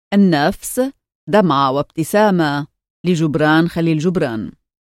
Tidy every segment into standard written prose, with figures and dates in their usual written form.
النفس دمعة وابتسامة لجبران خليل جبران.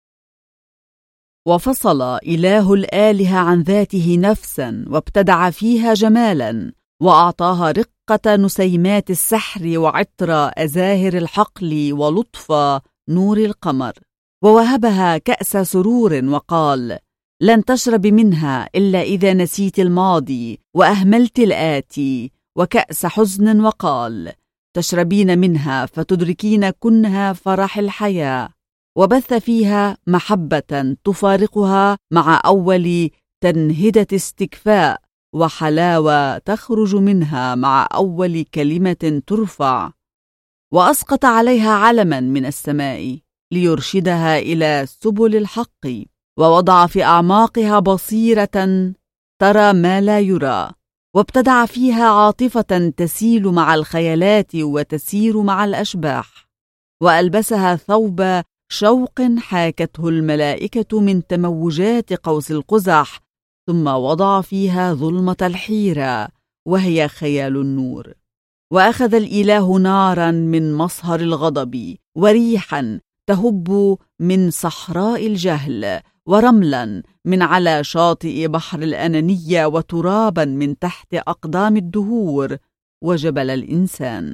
وفصل إله الآلهة عن ذاته نفسا وابتدع فيها جمالا، وأعطاها رقة نسيمات السحر وعطر أزاهر الحقل ولطف نور القمر، ووهبها كأس سرور وقال: لن تشرب منها إلا إذا نسيت الماضي وأهملت الآتي، وكأس حزن وقال: تشربين منها فتدركين كنها فرح الحياة، وبث فيها محبة تفارقها مع أول تنهدة استكفاء، وحلاوة تخرج منها مع أول كلمة ترفع، وأسقط عليها علما من السماء ليرشدها إلى سبل الحق، ووضع في أعماقها بصيرة ترى ما لا يرى، وابتدع فيها عاطفة تسيل مع الخيالات وتسير مع الأشباح، وألبسها ثوب شوق حاكته الملائكة من تموجات قوس القزح، ثم وضع فيها ظلمة الحيرة وهي خيال النور، وأخذ الإله نارا من مصهر الغضب، وريحا تهب من صحراء الجهل، ورملا من على شاطئ بحر الأنانية، وترابا من تحت أقدام الدهور، وجبل الإنسان.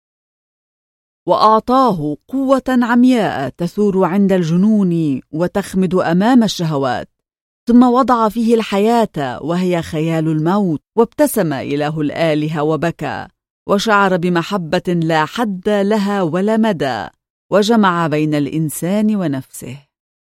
وأعطاه قوة عمياء تثور عند الجنون وتخمد أمام الشهوات، ثم وضع فيه الحياة وهي خيال الموت، وابتسم إله الآلهة وبكى، وشعر بمحبة لا حد لها ولا مدى، وجمع بين الإنسان ونفسه.